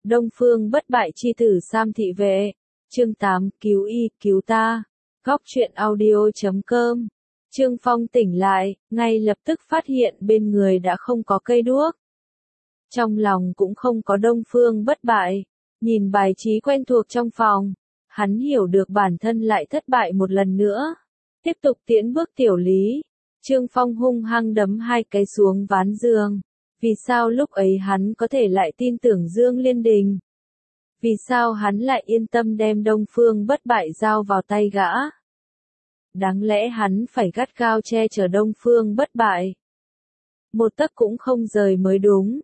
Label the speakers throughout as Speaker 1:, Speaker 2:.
Speaker 1: Đông Phương bất bại chi tử Sam thị vệ. Chương 8, cứu y, cứu ta. Góc truyện audio.com. Trương Phong tỉnh lại, ngay lập tức phát hiện bên người đã không có cây đuốc. Trong lòng cũng không có Đông Phương bất bại. Nhìn bài trí quen thuộc trong phòng, hắn hiểu được bản thân lại thất bại một lần nữa. Tiếp tục tiến bước tiểu lý. Trương Phong hung hăng đấm hai cái xuống ván giường. Vì sao lúc ấy hắn có thể lại tin tưởng Dương Liên Đình? Vì sao hắn lại yên tâm đem Đông Phương bất bại giao vào tay gã? Đáng lẽ hắn phải gắt gao che chở Đông Phương bất bại. Một tấc cũng không rời mới đúng.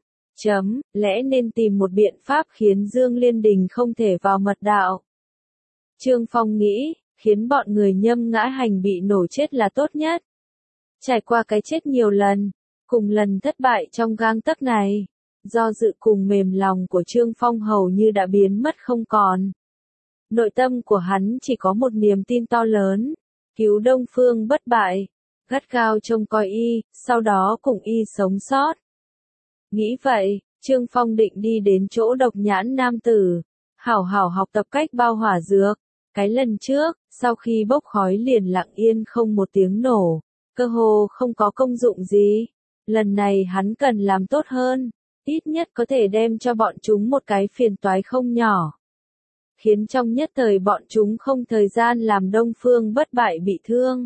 Speaker 1: Lẽ nên tìm một biện pháp khiến Dương Liên Đình không thể vào mật đạo. Trương Phong nghĩ, khiến bọn người Nhâm Ngã Hành bị nổ chết là tốt nhất. Trải qua cái chết nhiều lần, cùng lần thất bại trong gang tấc này, do dự cùng mềm lòng của Trương Phong hầu như đã biến mất không còn. Nội tâm của hắn chỉ có một niềm tin to lớn, cứu Đông Phương bất bại, gắt gao trông coi y, sau đó cùng y sống sót. Nghĩ vậy, Trương Phong định đi đến chỗ Độc Nhãn nam tử, hảo hảo học tập cách bao hỏa dược. Cái lần trước, sau khi bốc khói liền lặng yên không một tiếng nổ, cơ hồ không có công dụng gì. Lần này hắn cần làm tốt hơn, ít nhất có thể đem cho bọn chúng một cái phiền toái không nhỏ. Khiến trong nhất thời bọn chúng không thời gian làm Đông Phương bất bại bị thương.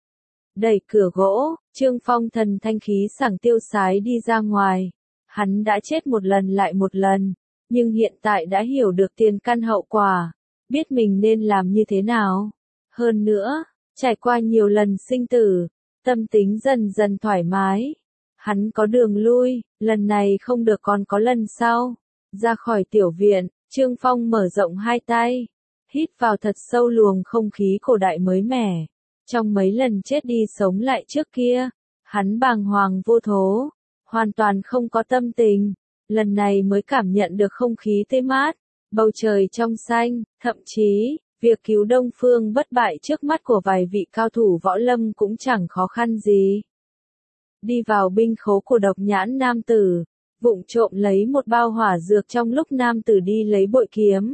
Speaker 1: Đẩy cửa gỗ, Trương Phong thần thanh khí sảng tiêu sái đi ra ngoài. Hắn đã chết một lần lại một lần, nhưng hiện tại đã hiểu được tiền căn hậu quả, biết mình nên làm như thế nào. Hơn nữa, trải qua nhiều lần sinh tử, tâm tính dần dần thoải mái. Hắn có đường lui, lần này không được còn có lần sau. Ra khỏi tiểu viện, Trương Phong mở rộng hai tay, hít vào thật sâu luồng không khí cổ đại mới mẻ. Trong mấy lần chết đi sống lại trước kia, hắn bàng hoàng vô thố, hoàn toàn không có tâm tình. Lần này mới cảm nhận được không khí tươi mát, bầu trời trong xanh, thậm chí, việc cứu Đông Phương bất bại trước mắt của vài vị cao thủ võ lâm cũng chẳng khó khăn gì. Đi vào binh khố của Độc Nhãn nam tử, vụng trộm lấy một bao hỏa dược trong lúc nam tử đi lấy bội kiếm.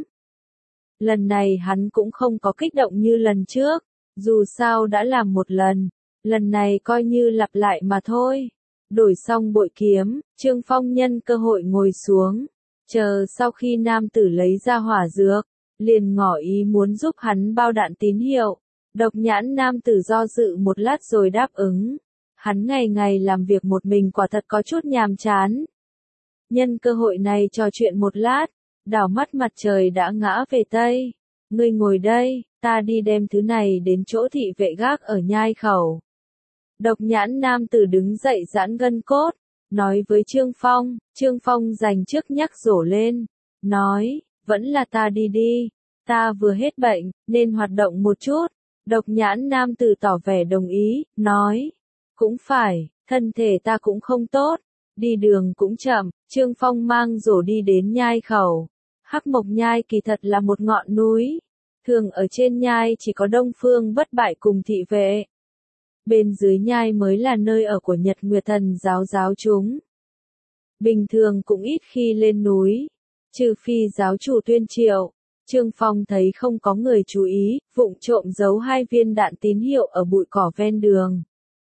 Speaker 1: Lần này hắn cũng không có kích động như lần trước, dù sao đã làm một lần này coi như lặp lại mà thôi. Đổi xong bội kiếm, Trương Phong nhân cơ hội ngồi xuống, chờ sau khi nam tử lấy ra hỏa dược, liền ngỏ ý muốn giúp hắn bao đạn tín hiệu. Độc Nhãn nam tử do dự một lát rồi đáp ứng. Hắn ngày ngày làm việc một mình quả thật có chút nhàm chán. Nhân cơ hội này trò chuyện một lát, đảo mắt mặt trời đã ngã về Tây. Ngươi ngồi đây, ta đi đem thứ này đến chỗ thị vệ gác ở nhai khẩu. Độc Nhãn nam tử đứng dậy giãn gân cốt, nói với Trương Phong dành trước nhắc rổ lên, nói, vẫn là ta đi đi, ta vừa hết bệnh, nên hoạt động một chút. Độc Nhãn nam tử tỏ vẻ đồng ý, nói, cũng phải, thân thể ta cũng không tốt, đi đường cũng chậm. Trương Phong mang rổ đi đến nhai khẩu. Hắc Mộc Nhai kỳ thật là một ngọn núi, thường ở trên nhai chỉ có Đông Phương bất bại cùng thị vệ. Bên dưới nhai mới là nơi ở của Nhật Nguyệt Thần giáo chúng. Bình thường cũng ít khi lên núi, trừ phi giáo chủ tuyên triệu. Trương Phong thấy không có người chú ý, vụng trộm giấu hai viên đạn tín hiệu ở bụi cỏ ven đường.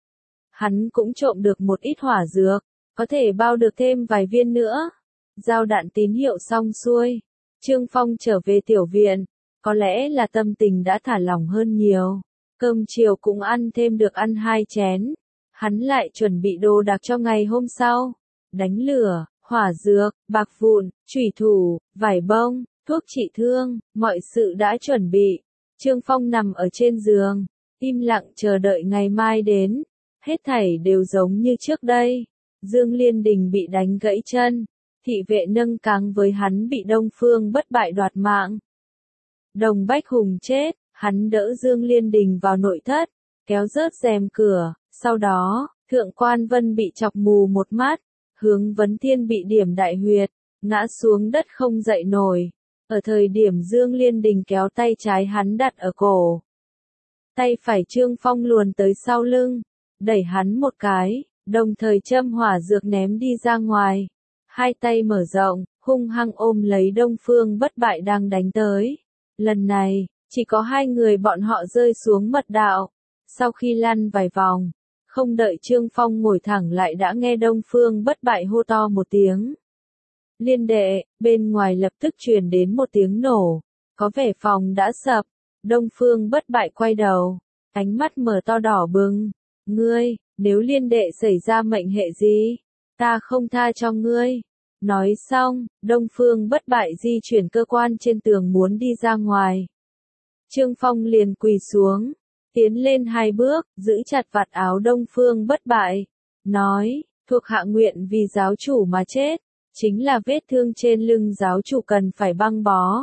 Speaker 1: Hắn cũng trộm được một ít hỏa dược, có thể bao được thêm vài viên nữa. Giao đạn tín hiệu xong xuôi, Trương Phong trở về tiểu viện, có lẽ là tâm tình đã thả lỏng hơn nhiều. Cơm chiều cũng ăn thêm được ăn 2 chén. Hắn lại chuẩn bị đồ đạc cho ngày hôm sau. Đánh lửa, hỏa dược, bạc vụn, chủy thủ, vải bông, thuốc trị thương, mọi sự đã chuẩn bị. Trương Phong nằm ở trên giường, im lặng chờ đợi ngày mai đến. Hết thảy đều giống như trước đây. Dương Liên Đình bị đánh gãy chân, thị vệ nâng cáng với hắn bị Đông Phương bất bại đoạt mạng. Đồng Bách Hùng chết, hắn đỡ Dương Liên Đình vào nội thất, kéo rớt rèm cửa, sau đó, Thượng Quan Vân bị chọc mù một mắt, Hướng Vấn Thiên bị điểm đại huyệt, ngã xuống đất không dậy nổi. Ở thời điểm Dương Liên Đình kéo tay trái hắn đặt ở cổ, tay phải Trương Phong luồn tới sau lưng, đẩy hắn một cái, đồng thời châm hỏa dược ném đi ra ngoài. Hai tay mở rộng, hung hăng ôm lấy Đông Phương Bất Bại đang đánh tới. Lần này, chỉ có hai người bọn họ rơi xuống mật đạo. Sau khi lăn vài vòng, không đợi Trương Phong ngồi thẳng lại đã nghe Đông Phương Bất Bại hô to một tiếng. Liên đệ, bên ngoài lập tức truyền đến một tiếng nổ. Có vẻ phòng đã sập. Đông Phương Bất Bại quay đầu, ánh mắt mở to đỏ bừng. Ngươi, nếu liên đệ xảy ra mệnh hệ gì, ta không tha cho ngươi. Nói xong, Đông Phương Bất Bại di chuyển cơ quan trên tường muốn đi ra ngoài. Trương Phong liền quỳ xuống, tiến lên hai bước, giữ chặt vạt áo Đông Phương Bất Bại, nói, thuộc hạ nguyện vì giáo chủ mà chết, chính là vết thương trên lưng giáo chủ cần phải băng bó.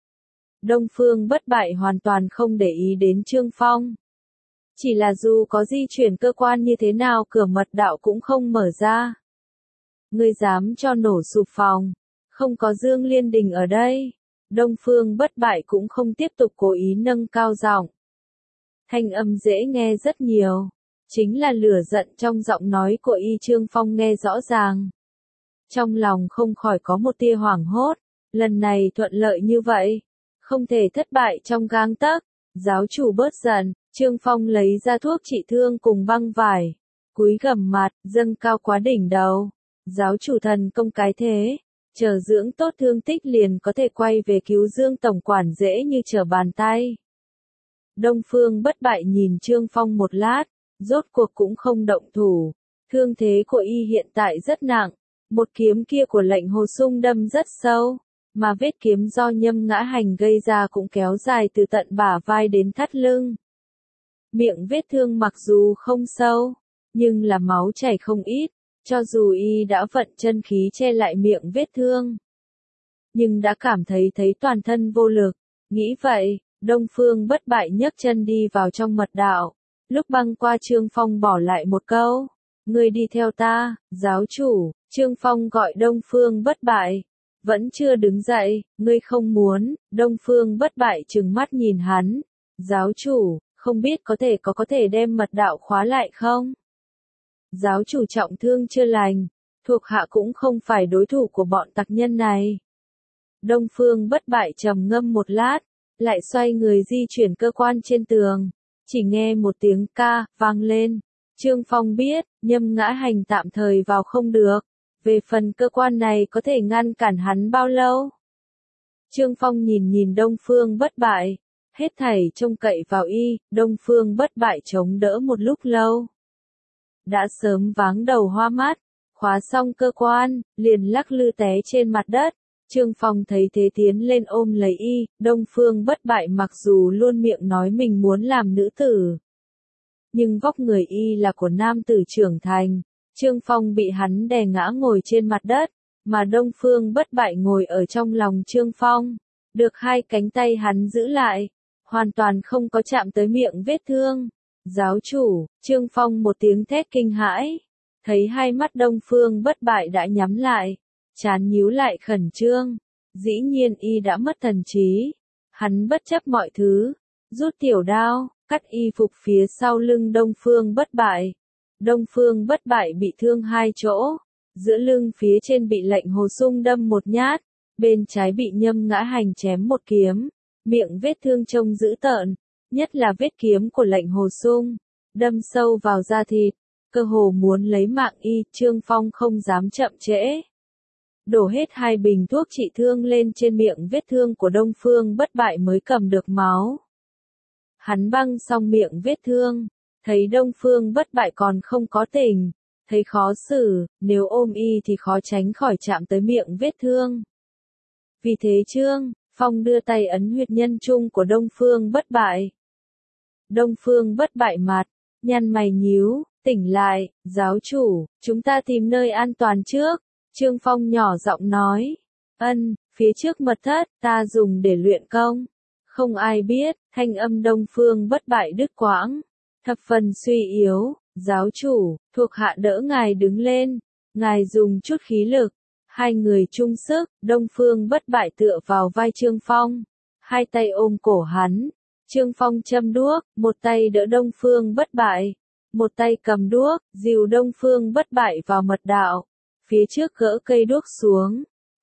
Speaker 1: Đông Phương Bất Bại hoàn toàn không để ý đến Trương Phong. Chỉ là dù có di chuyển cơ quan như thế nào cửa mật đạo cũng không mở ra. Ngươi dám cho nổ sụp phòng, không có Dương Liên Đình ở đây. Đông Phương Bất Bại cũng không tiếp tục cố ý nâng cao giọng. Thanh âm dễ nghe rất nhiều, chính là lửa giận trong giọng nói của Y Trương Phong nghe rõ ràng. Trong lòng không khỏi có một tia hoảng hốt, lần này thuận lợi như vậy, không thể thất bại trong gang tấc. Giáo chủ bớt giận, Trương Phong lấy ra thuốc trị thương cùng băng vải, cúi gằm mặt, dâng cao quá đỉnh đầu. Giáo chủ thần công cái thế, chờ dưỡng tốt thương tích liền có thể quay về cứu Dương tổng quản dễ như trở bàn tay. Đông Phương Bất Bại nhìn Trương Phong một lát, rốt cuộc cũng không động thủ. Thương thế của y hiện tại rất nặng, một kiếm kia của lệnh Hồ Sung đâm rất sâu, mà vết kiếm do Nhâm Ngã Hành gây ra cũng kéo dài từ tận bả vai đến thắt lưng. Miệng vết thương mặc dù không sâu, nhưng là máu chảy không ít, cho dù y đã vận chân khí che lại miệng vết thương, nhưng đã cảm thấy toàn thân vô lực. Nghĩ vậy, Đông Phương Bất Bại nhấc chân đi vào trong mật đạo. Lúc băng qua Trương Phong bỏ lại một câu, ngươi đi theo ta, giáo chủ. Trương Phong gọi Đông Phương Bất Bại, vẫn chưa đứng dậy, ngươi không muốn. Đông Phương Bất Bại trừng mắt nhìn hắn, giáo chủ, không biết có thể đem mật đạo khóa lại không? Giáo chủ trọng thương chưa lành, thuộc hạ cũng không phải đối thủ của bọn tặc nhân này. Đông Phương Bất Bại trầm ngâm một lát, lại xoay người di chuyển cơ quan trên tường, chỉ nghe một tiếng ca vang lên. Trương Phong biết, Nhâm Ngã Hành tạm thời vào không được, về phần cơ quan này có thể ngăn cản hắn bao lâu? Trương Phong nhìn Đông Phương Bất Bại, hết thảy trông cậy vào y. Đông Phương Bất Bại chống đỡ một lúc lâu, đã sớm váng đầu hoa mắt, khóa xong cơ quan, liền lắc lư té trên mặt đất. Trương Phong thấy thế tiến lên ôm lấy y. Đông Phương Bất Bại mặc dù luôn miệng nói mình muốn làm nữ tử, nhưng vóc người y là của nam tử trưởng thành. Trương Phong bị hắn đè ngã ngồi trên mặt đất, mà Đông Phương Bất Bại ngồi ở trong lòng Trương Phong, được hai cánh tay hắn giữ lại, hoàn toàn không có chạm tới miệng vết thương. Giáo chủ, Trương Phong một tiếng thét kinh hãi, thấy hai mắt Đông Phương Bất Bại đã nhắm lại, trán nhíu lại khẩn trương, dĩ nhiên y đã mất thần trí. Hắn bất chấp mọi thứ, rút tiểu đao, cắt y phục phía sau lưng Đông Phương Bất Bại. Đông Phương Bất Bại bị thương hai chỗ, giữa lưng phía trên bị lệnh Hồ Sung đâm một nhát, bên trái bị Nhâm Ngã Hành chém một kiếm, miệng vết thương trông dữ tợn, nhất là vết kiếm của lệnh Hồ Sung, đâm sâu vào da thịt, cơ hồ muốn lấy mạng y. Trương Phong không dám chậm trễ, đổ hết hai bình thuốc trị thương lên trên miệng vết thương của Đông Phương Bất Bại mới cầm được máu. Hắn băng xong miệng vết thương, thấy Đông Phương Bất Bại còn không có tỉnh, thấy khó xử, nếu ôm y thì khó tránh khỏi chạm tới miệng vết thương. Vì thế Trương Phong đưa tay ấn huyệt nhân trung của Đông Phương Bất Bại. Đông Phương Bất Bại mặt nhăn mày nhíu, tỉnh lại, giáo chủ, chúng ta tìm nơi an toàn trước. Trương Phong nhỏ giọng nói, phía trước mật thất, ta dùng để luyện công. Không ai biết. Thanh âm Đông Phương Bất Bại đứt quãng, thập phần suy yếu. Giáo chủ, thuộc hạ đỡ ngài đứng lên, ngài dùng chút khí lực. Hai người chung sức, Đông Phương Bất Bại tựa vào vai Trương Phong, hai tay ôm cổ hắn. Trương Phong châm đuốc, một tay đỡ Đông Phương Bất Bại, một tay cầm đuốc, dìu Đông Phương Bất Bại vào mật đạo. Phía trước gỡ cây đuốc xuống,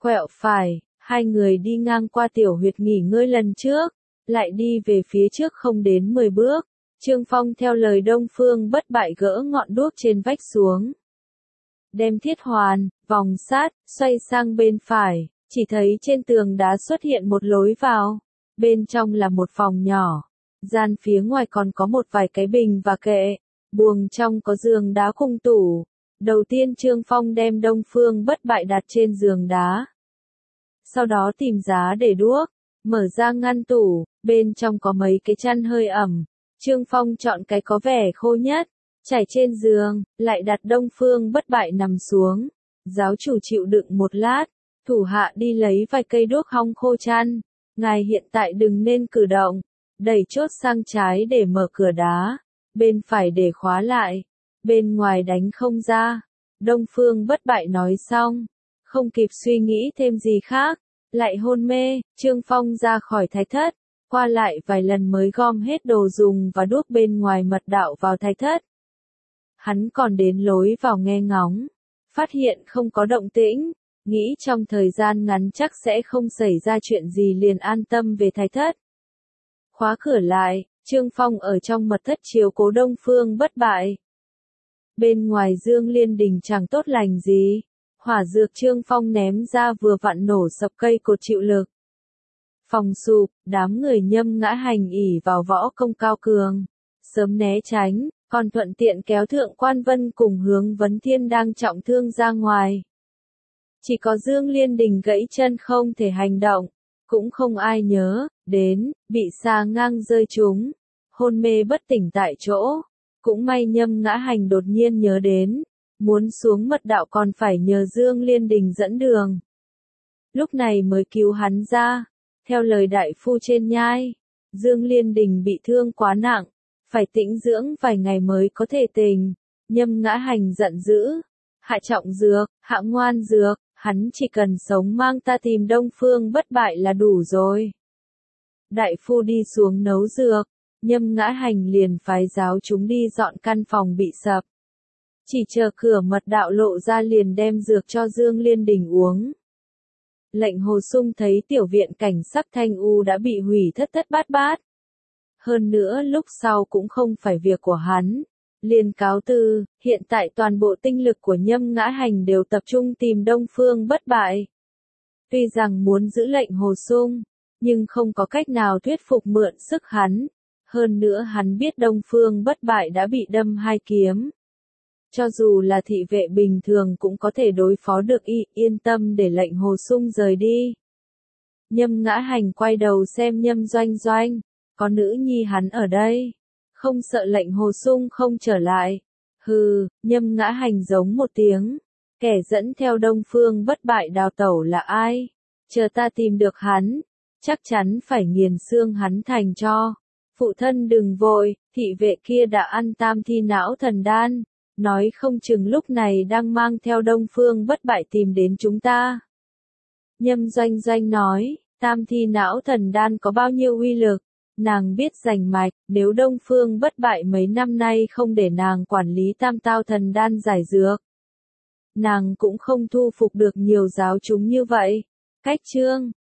Speaker 1: quẹo phải, hai người đi ngang qua tiểu huyệt nghỉ ngơi lần trước, lại đi về phía trước không đến 10 bước. Trương Phong theo lời Đông Phương Bất Bại gỡ ngọn đuốc trên vách xuống. Đem thiết hoàn, vòng sát, xoay sang bên phải, chỉ thấy trên tường đá xuất hiện một lối vào. Bên trong là một phòng nhỏ. Gian phía ngoài còn có một vài cái bình và kệ. Buồng trong có giường đá khung tủ. Đầu tiên Trương Phong đem Đông Phương Bất Bại đặt trên giường đá. Sau đó tìm giá để đuốc, mở ra ngăn tủ, bên trong có mấy cái chăn hơi ẩm. Trương Phong chọn cái có vẻ khô nhất, trải trên giường, lại đặt Đông Phương Bất Bại nằm xuống. Giáo chủ chịu đựng một lát, thủ hạ đi lấy vài cây đuốc hong khô chăn. Ngài hiện tại đừng nên cử động, đẩy chốt sang trái để mở cửa đá, bên phải để khóa lại, bên ngoài đánh không ra. Đông Phương Bất Bại nói xong, không kịp suy nghĩ thêm gì khác, lại hôn mê. Trương Phong ra khỏi thạch thất, qua lại vài lần mới gom hết đồ dùng và đuốc bên ngoài mật đạo vào thạch thất. Hắn còn đến lối vào nghe ngóng, phát hiện không có động tĩnh, nghĩ trong thời gian ngắn chắc sẽ không xảy ra chuyện gì liền an tâm về thạch thất. Khóa cửa lại, Trương Phong ở trong mật thất chiếu cố Đông Phương Bất Bại. Bên ngoài Dương Liên Đình chẳng tốt lành gì, hỏa dược Trương Phong ném ra vừa vặn nổ sập cây cột chịu lực. Phòng sụp, đám người Nhâm Ngã Hành ỷ vào võ công cao cường, sớm né tránh, còn thuận tiện kéo Thượng Quan Vân cùng Hướng Vấn Thiên đang trọng thương ra ngoài. Chỉ có Dương Liên Đình gãy chân không thể hành động, cũng không ai nhớ đến, bị xà ngang rơi trúng, hôn mê bất tỉnh tại chỗ. Cũng may Nhâm Ngã Hành đột nhiên nhớ đến, muốn xuống mật đạo còn phải nhờ Dương Liên Đình dẫn đường. Lúc này mới cứu hắn ra. Theo lời đại phu trên nhai, Dương Liên Đình bị thương quá nặng, phải tĩnh dưỡng vài ngày mới có thể tỉnh. Nhâm Ngã Hành giận dữ, hạ trọng dược, hạ ngoan dược, hắn chỉ cần sống mang ta tìm Đông Phương Bất Bại là đủ rồi. Đại phu đi xuống nấu dược, Nhâm Ngã Hành liền phái giáo chúng đi dọn căn phòng bị sập. Chỉ chờ cửa mật đạo lộ ra liền đem dược cho Dương Liên Đình uống. Lệnh Hồ Sung thấy tiểu viện cảnh sắc thanh u đã bị hủy thất thất bát bát. Hơn nữa lúc sau cũng không phải việc của hắn. Liền cáo từ, hiện tại toàn bộ tinh lực của Nhâm Ngã Hành đều tập trung tìm Đông Phương Bất Bại. Tuy rằng muốn giữ lệnh Hồ Sung, nhưng không có cách nào thuyết phục mượn sức hắn. Hơn nữa hắn biết Đông Phương Bất Bại đã bị đâm 2 kiếm. Cho dù là thị vệ bình thường cũng có thể đối phó được yên tâm để lệnh Hồ Sung rời đi. Nhâm Ngã Hành quay đầu xem Nhâm Doanh Doanh, có nữ nhi hắn ở đây, không sợ lệnh Hồ Sung không trở lại. Hừ, Nhâm Ngã Hành giống một tiếng, kẻ dẫn theo Đông Phương Bất Bại đào tẩu là ai? Chờ ta tìm được hắn, chắc chắn phải nghiền xương hắn thành cho. Phụ thân đừng vội, thị vệ kia đã ăn tam thi não thần đan. Nói không chừng lúc này đang mang theo Đông Phương Bất Bại tìm đến chúng ta. Nhâm Doanh Doanh nói, tam thi não thần đan có bao nhiêu uy lực, nàng biết rành mạch, nếu Đông Phương Bất Bại mấy năm nay không để nàng quản lý tam tao thần đan giải dược. Nàng cũng không thu phục được nhiều giáo chúng như vậy. Cách chương